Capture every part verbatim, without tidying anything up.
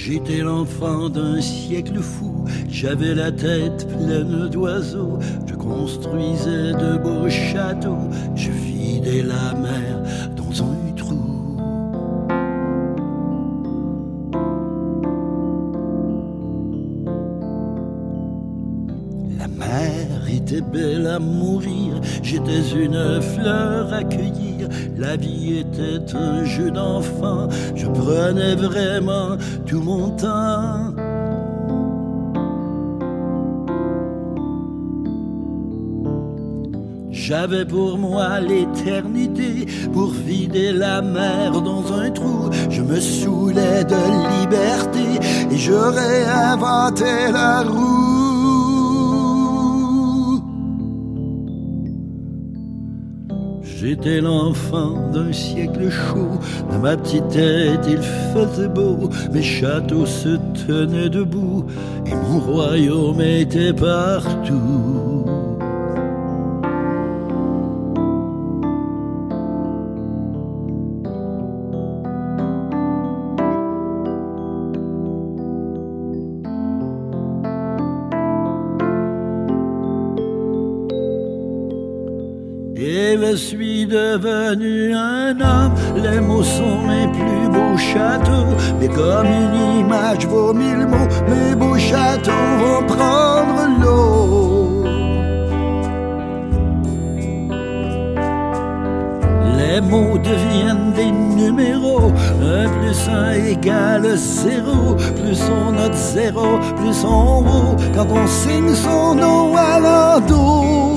J'étais l'enfant d'un siècle fou, j'avais la tête pleine d'oiseaux, je construisais de beaux châteaux, je vidais la mer dans un trou. La mer était belle à mourir, j'étais une fleur à cueillir, la vie était un jeu d'enfant, je prenais vraiment tout mon temps. J'avais pour moi l'éternité, pour vider la mer dans un trou. Je me saoulais de liberté et je réinventais la roue. J'étais l'enfant d'un siècle chaud, dans ma petite tête il faisait beau, mes châteaux se tenaient debout et mon royaume était partout. Et je suis devenu un homme, les mots sont mes plus beaux châteaux, mais comme une image vaut mille mots, mes beaux châteaux vont prendre l'eau. Les mots deviennent des numéros, un plus un égale zéro, plus on note zéro, plus on vaut, quand on signe son nom à l'endos.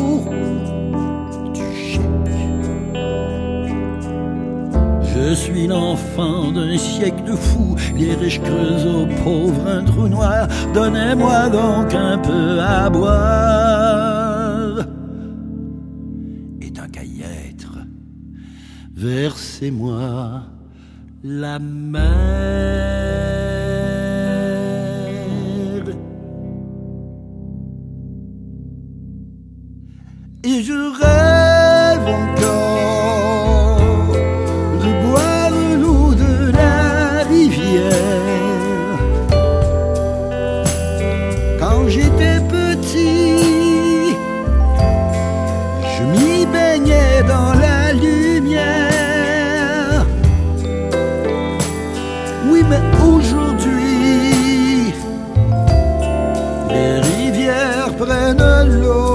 Je suis l'enfant d'un siècle fou, les riches creusent aux pauvres un trou noir, donnez-moi donc un peu à boire. Et tant qu'à y être, versez-moi la mer. Et je rêve encore quand j'étais petit, je m'y baignais dans la lumière. Oui, mais aujourd'hui, les rivières prennent l'eau.